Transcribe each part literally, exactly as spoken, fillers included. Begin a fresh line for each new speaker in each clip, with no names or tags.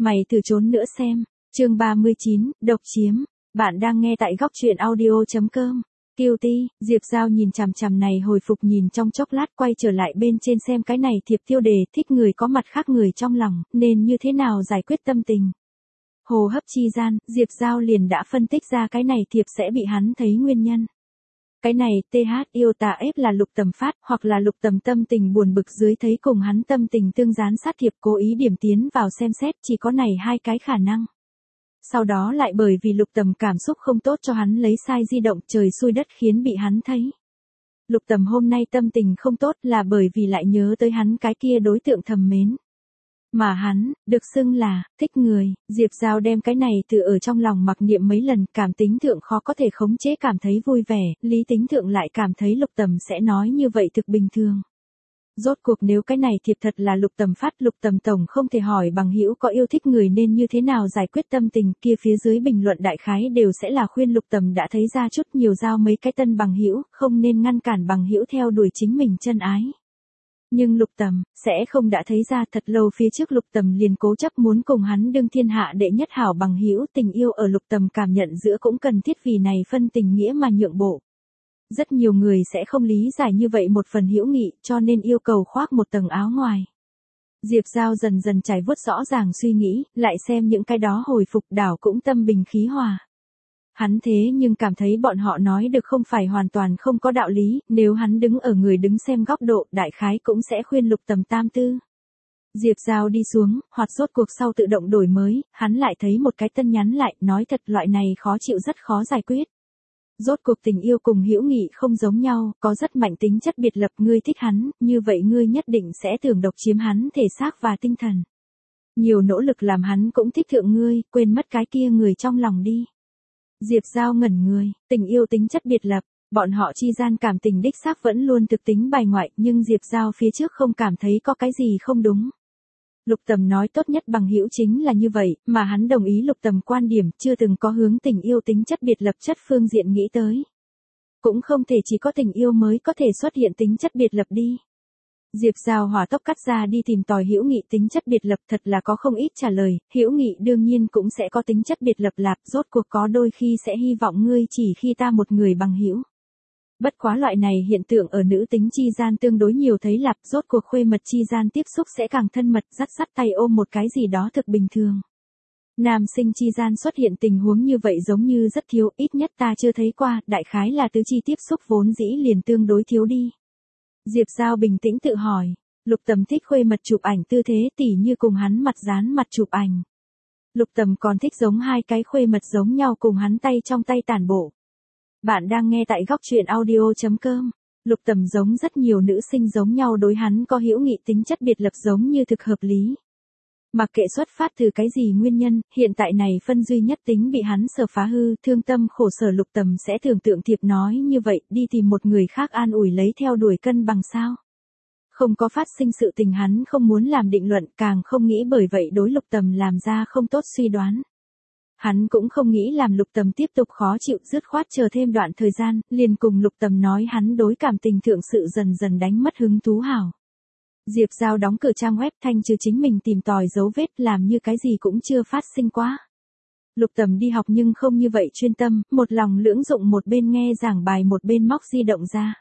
Mày thử trốn nữa xem. Chương ba mươi chín, độc chiếm. Bạn đang nghe tại góc truyện audio chấm com. Cutie, Diệp Giao nhìn chằm chằm này hồi phục nhìn trong chốc lát quay trở lại bên trên xem cái này thiệp tiêu đề thích người có mặt khác người trong lòng, nên như thế nào giải quyết tâm tình. Hồ hấp chi gian, Diệp Giao liền đã phân tích ra cái này thiệp sẽ bị hắn thấy nguyên nhân. Cái này tê hát yêu tà ép là Lục Tầm phát, hoặc là Lục Tầm tâm tình buồn bực dưới thấy cùng hắn tâm tình tương gián sát thiệp cố ý điểm tiến vào xem xét, chỉ có này hai cái khả năng. Sau đó lại bởi vì Lục Tầm cảm xúc không tốt cho hắn lấy sai di động trời xui đất khiến bị hắn thấy. Lục Tầm hôm nay tâm tình không tốt là bởi vì lại nhớ tới hắn cái kia đối tượng thầm mến. Mà hắn, được xưng là, thích người, Diệp Giao đem cái này từ ở trong lòng mặc niệm mấy lần, cảm tính thượng khó có thể khống chế cảm thấy vui vẻ, lý tính thượng lại cảm thấy Lục Tầm sẽ nói như vậy thực bình thường. Rốt cuộc nếu cái này thiệp thật là Lục Tầm phát, Lục Tầm tổng không thể hỏi bằng hữu có yêu thích người nên như thế nào giải quyết tâm tình, kia phía dưới bình luận đại khái đều sẽ là khuyên Lục Tầm đã thấy ra chút nhiều giao mấy cái tân bằng hữu, không nên ngăn cản bằng hữu theo đuổi chính mình chân ái. Nhưng Lục Tầm, sẽ không đã thấy ra thật lâu phía trước Lục Tầm liền cố chấp muốn cùng hắn đương thiên hạ đệ nhất hảo bằng hữu, tình yêu ở Lục Tầm cảm nhận giữa cũng cần thiết vì này phân tình nghĩa mà nhượng bộ. Rất nhiều người sẽ không lý giải như vậy một phần hữu nghị, cho nên yêu cầu khoác một tầng áo ngoài. Diệp Giao dần dần trải vuốt rõ ràng suy nghĩ, lại xem những cái đó hồi phục đảo cũng tâm bình khí hòa. Hắn thế nhưng cảm thấy bọn họ nói được không phải hoàn toàn không có đạo lý, nếu hắn đứng ở người đứng xem góc độ, đại khái cũng sẽ khuyên Lục Tầm tam tư. Diệp Giao đi xuống, hoặc rốt cuộc sau tự động đổi mới, hắn lại thấy một cái tân nhắn lại, nói thật loại này khó chịu rất khó giải quyết. Rốt cuộc tình yêu cùng hữu nghị không giống nhau, có rất mạnh tính chất biệt lập, ngươi thích hắn, như vậy ngươi nhất định sẽ tưởng độc chiếm hắn thể xác và tinh thần. Nhiều nỗ lực làm hắn cũng thích thượng ngươi, quên mất cái kia người trong lòng đi. Diệp Giao ngẩn người, tình yêu tính chất biệt lập, bọn họ chi gian cảm tình đích xác vẫn luôn thực tính bài ngoại, nhưng Diệp Giao phía trước không cảm thấy có cái gì không đúng. Lục Tầm nói tốt nhất bằng hữu chính là như vậy, mà hắn đồng ý Lục Tầm quan điểm, chưa từng có hướng tình yêu tính chất biệt lập chất phương diện nghĩ tới. Cũng không thể chỉ có tình yêu mới có thể xuất hiện tính chất biệt lập đi. Diệp Giao hỏa tốc cắt ra đi tìm tòi hữu nghị tính chất biệt lập, thật là có không ít trả lời, hữu nghị đương nhiên cũng sẽ có tính chất biệt lập lạp, rốt cuộc có đôi khi sẽ hy vọng ngươi chỉ khi ta một người bằng hữu. Bất quá loại này hiện tượng ở nữ tính chi gian tương đối nhiều thấy lặp, rốt cuộc khuê mật chi gian tiếp xúc sẽ càng thân mật, dắt dắt tay ôm một cái gì đó thực bình thường. Nam sinh chi gian xuất hiện tình huống như vậy giống như rất thiếu, ít nhất ta chưa thấy qua, đại khái là tứ chi tiếp xúc vốn dĩ liền tương đối thiếu đi. Diệp Giao bình tĩnh tự hỏi, Lục Tầm thích khuê mật chụp ảnh tư thế tỉ như cùng hắn mặt dán mặt chụp ảnh. Lục Tầm còn thích giống hai cái khuê mật giống nhau cùng hắn tay trong tay tản bộ. Bạn đang nghe tại góc truyện audio chấm com. Lục Tầm giống rất nhiều nữ sinh giống nhau đối hắn có hữu nghị tính chất biệt lập giống như thực hợp lý. Mặc kệ xuất phát từ cái gì nguyên nhân, hiện tại này phân duy nhất tính bị hắn sở phá hư, thương tâm khổ sở Lục Tầm sẽ tưởng tượng thiệp nói như vậy, đi tìm một người khác an ủi lấy theo đuổi cân bằng sao. Không có phát sinh sự tình hắn không muốn làm định luận, càng không nghĩ bởi vậy đối Lục Tầm làm ra không tốt suy đoán. Hắn cũng không nghĩ làm Lục Tầm tiếp tục khó chịu, dứt khoát chờ thêm đoạn thời gian, liền cùng Lục Tầm nói hắn đối cảm tình thượng sự dần dần đánh mất hứng thú hảo. Diệp Giao đóng cửa trang web thanh trừ chính mình tìm tòi dấu vết, làm như cái gì cũng chưa phát sinh quá. Lục Tầm đi học nhưng không như vậy chuyên tâm, một lòng lưỡng dụng một bên nghe giảng bài một bên móc di động ra.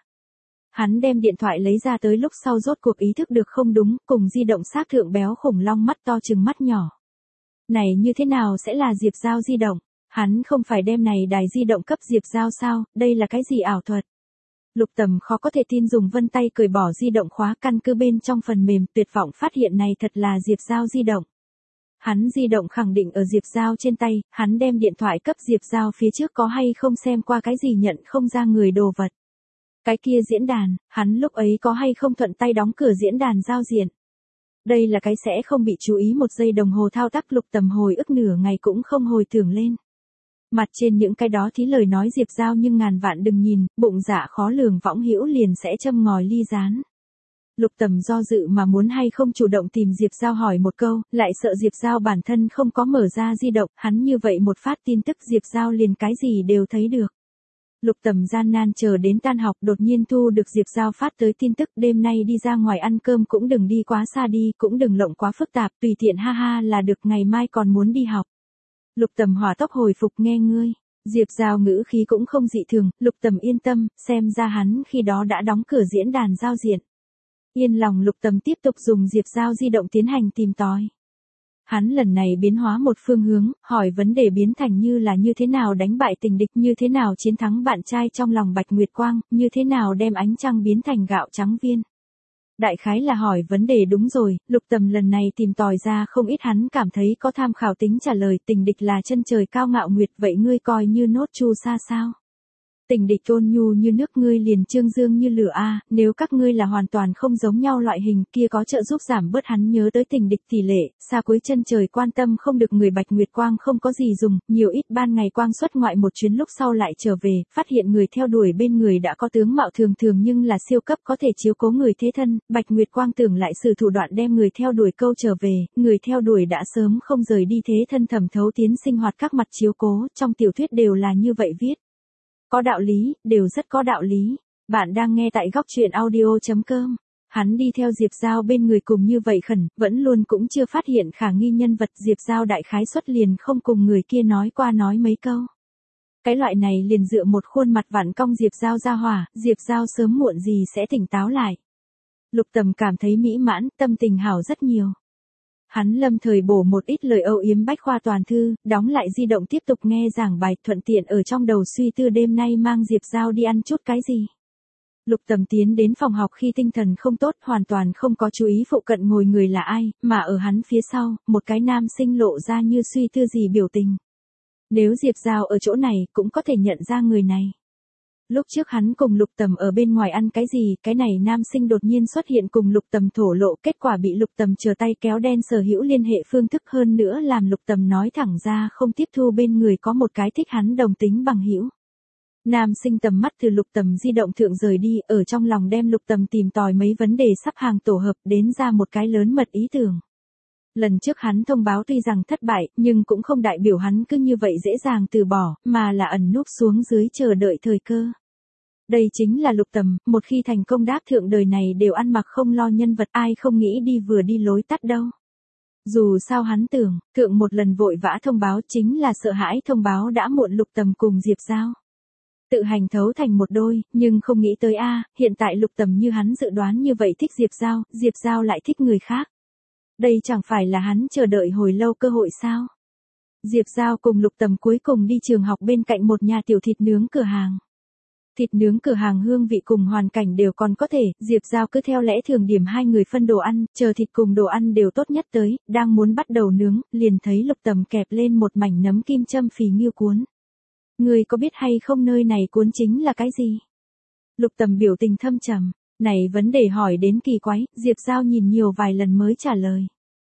Hắn đem điện thoại lấy ra tới lúc sau rốt cuộc ý thức được không đúng, cùng di động xác thượng béo khủng long mắt to chừng mắt nhỏ. Này như thế nào sẽ là Diệp Giao di động? Hắn không phải đem này đài di động cấp Diệp Giao sao, đây là cái gì ảo thuật? Lục Tầm khó có thể tin dùng vân tay cởi bỏ di động khóa căn cứ bên trong phần mềm, tuyệt vọng phát hiện này thật là Diệp Giao di động. Hắn di động khẳng định ở Diệp Giao trên tay, hắn đem điện thoại cấp Diệp Giao phía trước có hay không xem qua cái gì nhận không ra người đồ vật. Cái kia diễn đàn, hắn lúc ấy có hay không thuận tay đóng cửa diễn đàn giao diện. Đây là cái sẽ không bị chú ý một giây đồng hồ thao tác. Lục Tầm hồi ức nửa ngày cũng không hồi tưởng lên. Mặt trên những cái đó thí lời nói Diệp Giao nhưng ngàn vạn đừng nhìn, bụng dạ khó lường võng hữu liền sẽ châm ngòi ly gián. Lục Tầm do dự mà muốn hay không chủ động tìm Diệp Giao hỏi một câu, lại sợ Diệp Giao bản thân không có mở ra di động, hắn như vậy một phát tin tức Diệp Giao liền cái gì đều thấy được. Lục Tầm gian nan chờ đến tan học, đột nhiên thu được Diệp Giao phát tới tin tức, đêm nay đi ra ngoài ăn cơm cũng đừng đi quá xa đi, cũng đừng lộng quá phức tạp, tùy tiện ha ha là được, ngày mai còn muốn đi học. Lục Tầm hỏa tốc hồi phục, nghe ngươi. Diệp Giao ngữ khí cũng không dị thường, Lục Tầm yên tâm, xem ra hắn khi đó đã đóng cửa diễn đàn giao diện. Yên lòng, Lục Tầm tiếp tục dùng Diệp Giao di động tiến hành tìm tòi. Hắn lần này biến hóa một phương hướng, hỏi vấn đề biến thành như là như thế nào đánh bại tình địch, như thế nào chiến thắng bạn trai trong lòng Bạch Nguyệt Quang, như thế nào đem ánh trăng biến thành gạo trắng viên. Đại khái là hỏi vấn đề đúng rồi, Lục Tầm lần này tìm tòi ra không ít hắn cảm thấy có tham khảo tính trả lời, tình địch là chân trời cao ngạo nguyệt, vậy ngươi coi như nốt chu sa sao? Tình địch ôn nhu như nước, ngươi liền trương dương như lửa a, nếu các ngươi là hoàn toàn không giống nhau loại hình, kia có trợ giúp giảm bớt hắn nhớ tới tình địch tỷ lệ, xa cuối chân trời quan tâm không được người. Bạch Nguyệt Quang không có gì dùng, nhiều ít ban ngày quang xuất ngoại một chuyến lúc sau lại trở về, phát hiện người theo đuổi bên người đã có tướng mạo thường thường nhưng là siêu cấp có thể chiếu cố người thế thân, Bạch Nguyệt Quang tưởng lại sử thủ đoạn đem người theo đuổi câu trở về, người theo đuổi đã sớm không rời đi, thế thân thẩm thấu tiến sinh hoạt các mặt chiếu cố, trong tiểu thuyết đều là như vậy viết. Có đạo lý, đều rất có đạo lý. Bạn đang nghe tại góc truyện audio chấm com. Hắn đi theo Diệp Giao bên người cùng như vậy khẩn, vẫn luôn cũng chưa phát hiện khả nghi nhân vật. Diệp Giao đại khái xuất liền không cùng người kia nói qua nói mấy câu. Cái loại này liền dựa một khuôn mặt vặn cong Diệp Giao ra hỏa, Diệp Giao sớm muộn gì sẽ tỉnh táo lại. Lục Tầm cảm thấy mỹ mãn, tâm tình hảo rất nhiều. Hắn lâm thời bổ một ít lời âu yếm bách khoa toàn thư, đóng lại di động tiếp tục nghe giảng bài, thuận tiện ở trong đầu suy tư đêm nay mang Diệp Giao đi ăn chút cái gì. Lục Tầm tiến đến phòng học khi tinh thần không tốt, hoàn toàn không có chú ý phụ cận ngồi người là ai, mà ở hắn phía sau, một cái nam sinh lộ ra như suy tư gì biểu tình. Nếu Diệp Giao ở chỗ này, cũng có thể nhận ra người này. Lúc trước hắn cùng Lục Tầm ở bên ngoài ăn cái gì, cái này nam sinh đột nhiên xuất hiện cùng Lục Tầm thổ lộ, kết quả bị Lục Tầm chờ tay kéo đen sở hữu liên hệ phương thức, hơn nữa làm Lục Tầm nói thẳng ra không tiếp thu bên người có một cái thích hắn đồng tính bằng hữu. Nam sinh tầm mắt từ Lục Tầm di động thượng rời đi, ở trong lòng đem Lục Tầm tìm tòi mấy vấn đề sắp hàng tổ hợp đến ra một cái lớn mật ý tưởng. Lần trước hắn thông báo tuy rằng thất bại, nhưng cũng không đại biểu hắn cứ như vậy dễ dàng từ bỏ, mà là ẩn núp xuống dưới chờ đợi thời cơ. Đây chính là Lục Tầm, một khi thành công đáp thượng đời này đều ăn mặc không lo nhân vật, ai không nghĩ đi vừa đi lối tắt đâu. Dù sao hắn tưởng, thượng một lần vội vã thông báo chính là sợ hãi thông báo đã muộn. Lục Tầm cùng Diệp Giao tự hành thấu thành một đôi, nhưng không nghĩ tới a, hiện tại Lục Tầm như hắn dự đoán như vậy thích Diệp Giao, Diệp Giao lại thích người khác. Đây chẳng phải là hắn chờ đợi hồi lâu cơ hội sao? Diệp Giao cùng Lục Tầm cuối cùng đi trường học bên cạnh một nhà tiểu thịt nướng cửa hàng. Thịt nướng cửa hàng hương vị cùng hoàn cảnh đều còn có thể, Diệp Giao cứ theo lẽ thường điểm hai người phân đồ ăn, chờ thịt cùng đồ ăn đều tốt nhất tới, đang muốn bắt đầu nướng, liền thấy Lục Tầm kẹp lên một mảnh nấm kim châm phì nghiêu cuốn. Người có biết hay không nơi này cuốn chính là cái gì? Lục Tầm biểu tình thâm trầm, này vấn đề hỏi đến kỳ quái, Diệp Giao nhìn nhiều vài lần mới trả lời.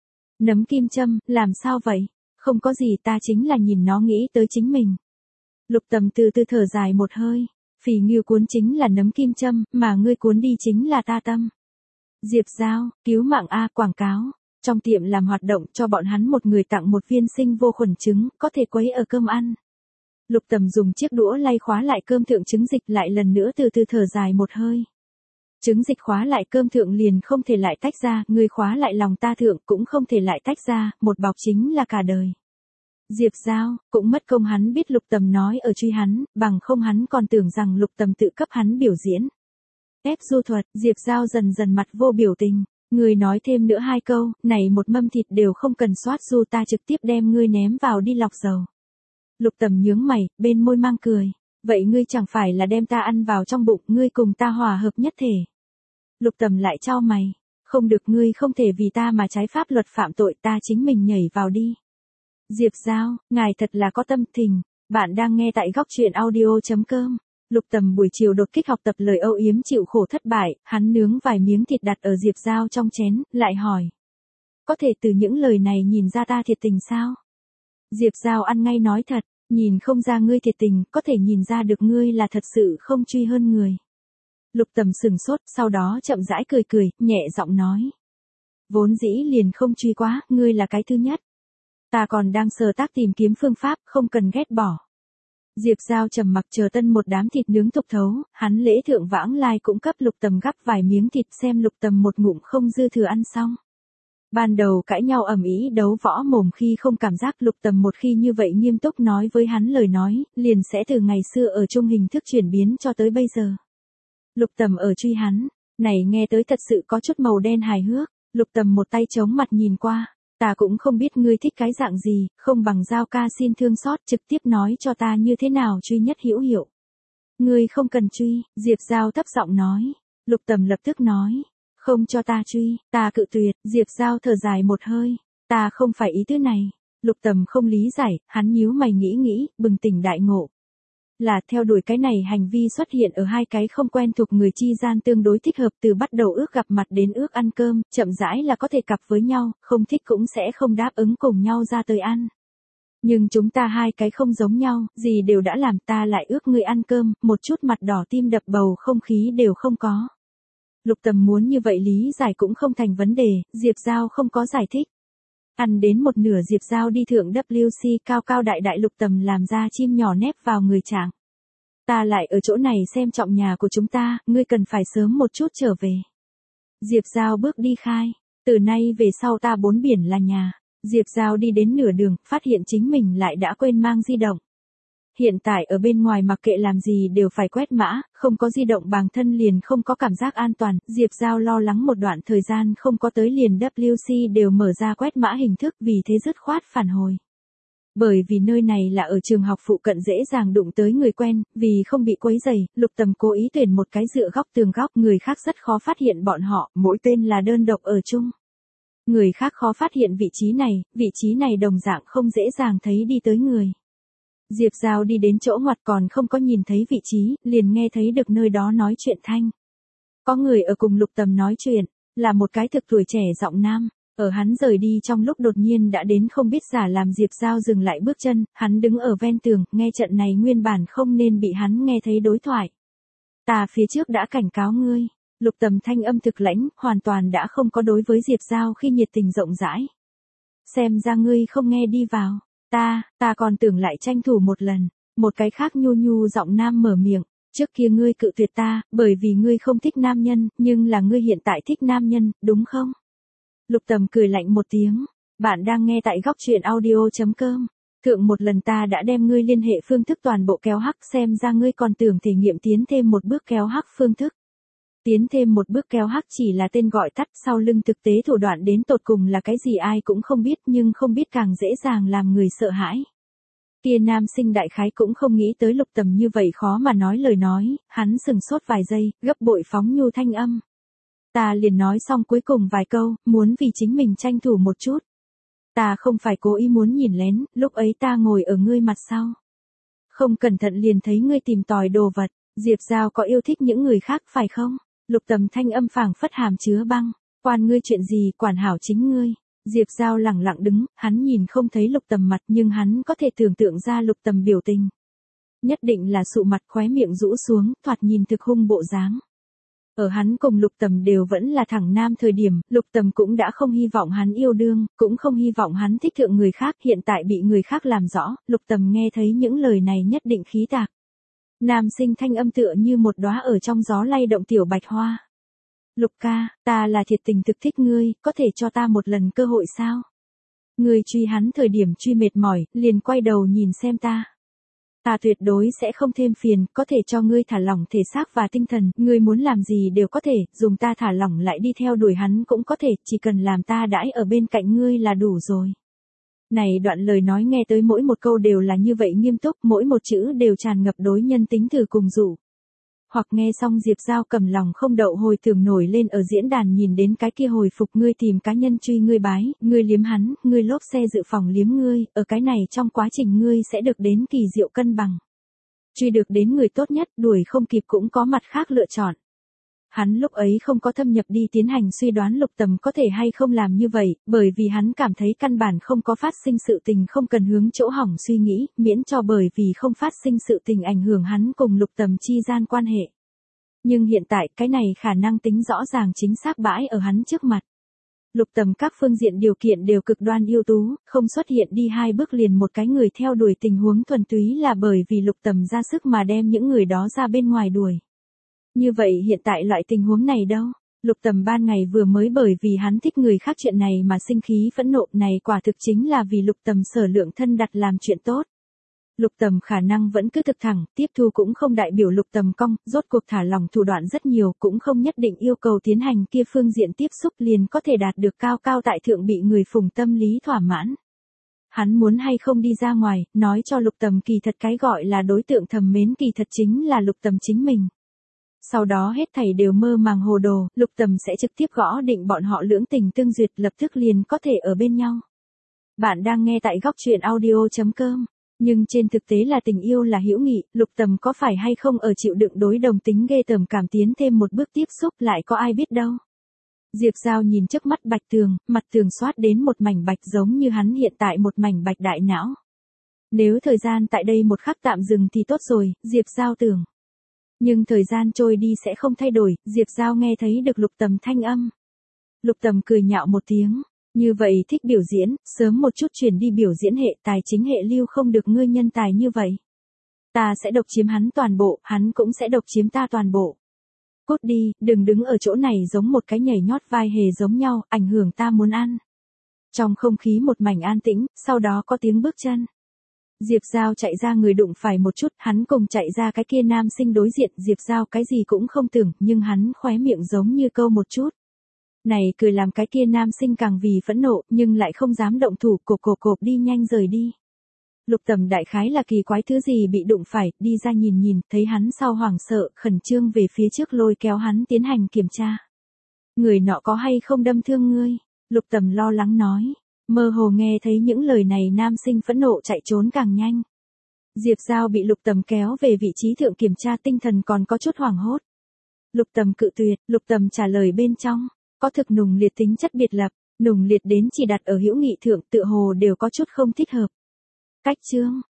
Nấm kim châm, làm sao vậy? Không có gì, ta chính là nhìn nó nghĩ tới chính mình. Lục Tầm từ từ thở dài một hơi. Phì nghiêu cuốn chính là nấm kim châm, mà ngươi cuốn đi chính là ta tâm. Diệp Giao, cứu mạng a, quảng cáo. Trong tiệm làm hoạt động cho bọn hắn một người tặng một viên sinh vô khuẩn trứng, có thể quấy ở cơm ăn. Lục Tầm dùng chiếc đũa lay khóa lại cơm thượng trứng dịch, lại lần nữa từ từ thở dài một hơi. Trứng dịch khóa lại cơm thượng liền không thể lại tách ra, ngươi khóa lại lòng ta thượng cũng không thể lại tách ra, một bọc chính là cả đời. Diệp Giao, cũng mất công hắn biết Lục Tầm nói ở truy hắn, bằng không hắn còn tưởng rằng Lục Tầm tự cấp hắn biểu diễn. Ép du thuật, Diệp Giao dần dần mặt vô biểu tình, người nói thêm nữa hai câu, này một mâm thịt đều không cần soát du, ta trực tiếp đem ngươi ném vào đi lọc dầu. Lục Tầm nhướng mày, bên môi mang cười, vậy ngươi chẳng phải là đem ta ăn vào trong bụng, ngươi cùng ta hòa hợp nhất thể. Lục Tầm lại chau mày, không được, ngươi không thể vì ta mà trái pháp luật phạm tội, ta chính mình nhảy vào đi. Diệp Giao, ngài thật là có tâm tình. Bạn đang nghe tại góc truyện audio chấm com. Lục Tầm buổi chiều đột kích học tập lời âu yếm chịu khổ thất bại, hắn nướng vài miếng thịt đặt ở Diệp Giao trong chén, lại hỏi. Có thể từ những lời này nhìn ra ta thiệt tình sao? Diệp Giao ăn ngay nói thật, nhìn không ra ngươi thiệt tình, có thể nhìn ra được ngươi là thật sự không truy hơn người. Lục Tầm sừng sốt, sau đó chậm rãi cười cười, nhẹ giọng nói. Vốn dĩ liền không truy quá, ngươi là cái thứ nhất. Ta còn đang sờ tác tìm kiếm phương pháp, không cần ghét bỏ. Diệp Giao trầm mặc chờ tân một đám thịt nướng thục thấu, hắn lễ thượng vãng lai cũng cấp Lục Tầm gắp vài miếng thịt xem Lục Tầm một ngụm không dư thừa ăn xong. Ban đầu cãi nhau ầm ĩ đấu võ mồm khi không cảm giác Lục Tầm một khi như vậy nghiêm túc nói với hắn lời nói, liền sẽ từ ngày xưa ở chung hình thức chuyển biến cho tới bây giờ. Lục Tầm ở truy hắn, này nghe tới thật sự có chút màu đen hài hước, Lục Tầm một tay chống mặt nhìn qua, ta cũng không biết ngươi thích cái dạng gì, không bằng Giao ca xin thương xót trực tiếp nói cho ta như thế nào truy nhất hữu hiệu. Ngươi không cần truy, Diệp Giao thấp giọng nói, Lục Tầm lập tức nói. Không cho ta truy, ta cự tuyệt, Diệp Giao thở dài một hơi, ta không phải ý tứ này. Lục Tầm không lý giải, hắn nhíu mày nghĩ nghĩ, bừng tỉnh đại ngộ. Là theo đuổi cái này hành vi xuất hiện ở hai cái không quen thuộc người chi gian tương đối thích hợp, từ bắt đầu ước gặp mặt đến ước ăn cơm, chậm rãi là có thể cặp với nhau, không thích cũng sẽ không đáp ứng cùng nhau ra tới ăn. Nhưng chúng ta hai cái không giống nhau, gì đều đã làm, ta lại ước người ăn cơm, một chút mặt đỏ tim đập bầu không khí đều không có. Lục Tầm muốn như vậy lý giải cũng không thành vấn đề, Diệp Giao không có giải thích. Ăn đến một nửa Diệp Giao đi thượng W C cao cao đại đại Lục Tầm làm ra chim nhỏ nép vào người chàng. Ta lại ở chỗ này xem trọng nhà của chúng ta, ngươi cần phải sớm một chút trở về. Diệp Giao bước đi khai, từ nay về sau ta bốn biển là nhà. Diệp Giao đi đến nửa đường, phát hiện chính mình lại đã quên mang di động. Hiện tại ở bên ngoài mặc kệ làm gì đều phải quét mã, không có di động bằng thân liền không có cảm giác an toàn, Diệp Giao lo lắng một đoạn thời gian không có tới liền W C đều mở ra quét mã hình thức vì thế dứt khoát phản hồi. Bởi vì nơi này là ở trường học phụ cận dễ dàng đụng tới người quen, vì không bị quấy rầy, Lục Tầm cố ý tuyển một cái dựa góc tường góc, người khác rất khó phát hiện bọn họ, mỗi tên là đơn độc ở chung. Người khác khó phát hiện vị trí này, vị trí này đồng dạng không dễ dàng thấy đi tới người. Diệp Giao đi đến chỗ ngoặt còn không có nhìn thấy vị trí, liền nghe thấy được nơi đó nói chuyện thanh. Có người ở cùng Lục Tầm nói chuyện, là một cái thực tuổi trẻ giọng nam, ở hắn rời đi trong lúc đột nhiên đã đến không biết giả làm Diệp Giao dừng lại bước chân, hắn đứng ở ven tường, nghe trận này nguyên bản không nên bị hắn nghe thấy đối thoại. Ta phía trước đã cảnh cáo ngươi, Lục Tầm thanh âm thực lãnh, hoàn toàn đã không có đối với Diệp Giao khi nhiệt tình rộng rãi. Xem ra ngươi không nghe đi vào. Ta, ta còn tưởng lại tranh thủ một lần, một cái khác nhu nhu giọng nam mở miệng, trước kia ngươi cự tuyệt ta, bởi vì ngươi không thích nam nhân, nhưng là ngươi hiện tại thích nam nhân, đúng không? Lục Tầm cười lạnh một tiếng, bạn đang nghe tại góc truyện audio chấm com. Thượng một lần ta đã đem ngươi liên hệ phương thức toàn bộ kéo hắc, xem ra ngươi còn tưởng thể nghiệm tiến thêm một bước kéo hắc phương thức. Tiến thêm một bước kéo hắc chỉ là tên gọi tắt, sau lưng thực tế thủ đoạn đến tột cùng là cái gì ai cũng không biết, nhưng không biết càng dễ dàng làm người sợ hãi. Kia nam sinh đại khái cũng không nghĩ tới Lục Tầm như vậy khó mà nói lời nói, hắn sừng sốt vài giây, gấp bội phóng nhu thanh âm. Ta liền nói xong cuối cùng vài câu, muốn vì chính mình tranh thủ một chút. Ta không phải cố ý muốn nhìn lén, lúc ấy ta ngồi ở ngươi mặt sau. Không cẩn thận liền thấy ngươi tìm tòi đồ vật, Diệp Giao có yêu thích những người khác phải không? Lục Tầm thanh âm phảng phất hàm chứa băng, quan ngươi chuyện gì, quản hảo chính ngươi. Diệp Giao lẳng lặng đứng, hắn nhìn không thấy Lục Tầm mặt nhưng hắn có thể tưởng tượng ra Lục Tầm biểu tình. Nhất định là sụ mặt khóe miệng rũ xuống, thoạt nhìn thực hung bộ dáng. Ở hắn cùng Lục Tầm đều vẫn là thẳng nam thời điểm, Lục Tầm cũng đã không hy vọng hắn yêu đương, cũng không hy vọng hắn thích thượng người khác, hiện tại bị người khác làm rõ, Lục Tầm nghe thấy những lời này nhất định khí tạc. Nam sinh thanh âm tựa như một đóa ở trong gió lay động tiểu bạch hoa. Lục ca, ta là thiệt tình thực thích ngươi, có thể cho ta một lần cơ hội sao? Ngươi truy hắn thời điểm truy mệt mỏi, liền quay đầu nhìn xem ta. Ta tuyệt đối sẽ không thêm phiền, có thể cho ngươi thả lỏng thể xác và tinh thần, ngươi muốn làm gì đều có thể, dùng ta thả lỏng lại đi theo đuổi hắn cũng có thể, chỉ cần làm ta đãi ở bên cạnh ngươi là đủ rồi. Này đoạn lời nói nghe tới mỗi một câu đều là như vậy nghiêm túc, mỗi một chữ đều tràn ngập đối nhân tính thử cùng dụ. Hoặc nghe xong Diệp Giao cầm lòng không đậu hồi tưởng nổi lên ở diễn đàn nhìn đến cái kia hồi phục ngươi tìm cá nhân truy ngươi bái, ngươi liếm hắn, ngươi lốp xe dự phòng liếm ngươi, ở cái này trong quá trình ngươi sẽ được đến kỳ diệu cân bằng. Truy được đến người tốt nhất, đuổi không kịp cũng có mặt khác lựa chọn. Hắn lúc ấy không có thâm nhập đi tiến hành suy đoán Lục Tầm có thể hay không làm như vậy, bởi vì hắn cảm thấy căn bản không có phát sinh sự tình không cần hướng chỗ hỏng suy nghĩ, miễn cho bởi vì không phát sinh sự tình ảnh hưởng hắn cùng Lục Tầm chi gian quan hệ. Nhưng hiện tại cái này khả năng tính rõ ràng chính xác bãi ở hắn trước mặt. Lục Tầm các phương diện điều kiện đều cực đoan ưu tú, không xuất hiện đi hai bước liền một cái người theo đuổi tình huống thuần túy là bởi vì Lục Tầm ra sức mà đem những người đó ra bên ngoài đuổi. Như vậy hiện tại loại tình huống này đâu? Lục Tầm ban ngày vừa mới bởi vì hắn thích người khác chuyện này mà sinh khí phẫn nộ này quả thực chính là vì Lục Tầm sở lượng thân đặt làm chuyện tốt. Lục Tầm khả năng vẫn cứ thực thẳng, tiếp thu cũng không đại biểu Lục Tầm cong, rốt cuộc thả lỏng thủ đoạn rất nhiều cũng không nhất định yêu cầu tiến hành kia phương diện tiếp xúc liền có thể đạt được cao cao tại thượng bị người phùng tâm lý thỏa mãn. Hắn muốn hay không đi ra ngoài, nói cho Lục Tầm kỳ thật cái gọi là đối tượng thầm mến kỳ thật chính là Lục Tầm chính mình. Sau đó hết thảy đều mơ màng hồ đồ, Lục Tầm sẽ trực tiếp gõ định bọn họ lưỡng tình tương duyệt lập tức liền có thể ở bên nhau. Bạn đang nghe tại góc truyện audio chấm com. Nhưng trên thực tế là tình yêu là hữu nghị, Lục Tầm có phải hay không ở chịu đựng đối đồng tính ghê tởm cảm tiến thêm một bước tiếp xúc lại có ai biết đâu. Diệp Giao nhìn trước mắt bạch tường, mặt tường xoát đến một mảnh bạch giống như hắn hiện tại một mảnh bạch đại não. Nếu thời gian tại đây một khắc tạm dừng thì tốt rồi, Diệp Giao tưởng. Nhưng thời gian trôi đi sẽ không thay đổi, Diệp Giao nghe thấy được Lục Tầm thanh âm. Lục Tầm cười nhạo một tiếng. Như vậy thích biểu diễn, sớm một chút chuyển đi biểu diễn hệ tài chính hệ lưu không được ngươi nhân tài như vậy. Ta sẽ độc chiếm hắn toàn bộ, hắn cũng sẽ độc chiếm ta toàn bộ. Cút đi, đừng đứng ở chỗ này giống một cái nhảy nhót vai hề giống nhau, ảnh hưởng ta muốn ăn. Trong không khí một mảnh an tĩnh, sau đó có tiếng bước chân. Diệp Giao chạy ra người đụng phải một chút, hắn cùng chạy ra cái kia nam sinh đối diện, Diệp Giao cái gì cũng không tưởng, nhưng hắn khóe miệng giống như câu một chút. Này cười làm cái kia nam sinh càng vì phẫn nộ, nhưng lại không dám động thủ, cộp cộp cộp đi nhanh rời đi. Lục Tầm đại khái là kỳ quái thứ gì bị đụng phải, đi ra nhìn nhìn, thấy hắn sau hoảng sợ, khẩn trương về phía trước lôi kéo hắn tiến hành kiểm tra. Người nọ có hay không đâm thương ngươi? Lục Tầm lo lắng nói. Mơ hồ nghe thấy những lời này nam sinh phẫn nộ chạy trốn càng nhanh. Diệp Giao bị Lục Tầm kéo về vị trí thượng kiểm tra tinh thần còn có chút hoảng hốt. Lục Tầm cự tuyệt, Lục Tầm trả lời bên trong. Có thực nùng liệt tính chất biệt lập, nùng liệt đến chỉ đặt ở hữu nghị thượng tựa hồ đều có chút không thích hợp. Cách chương,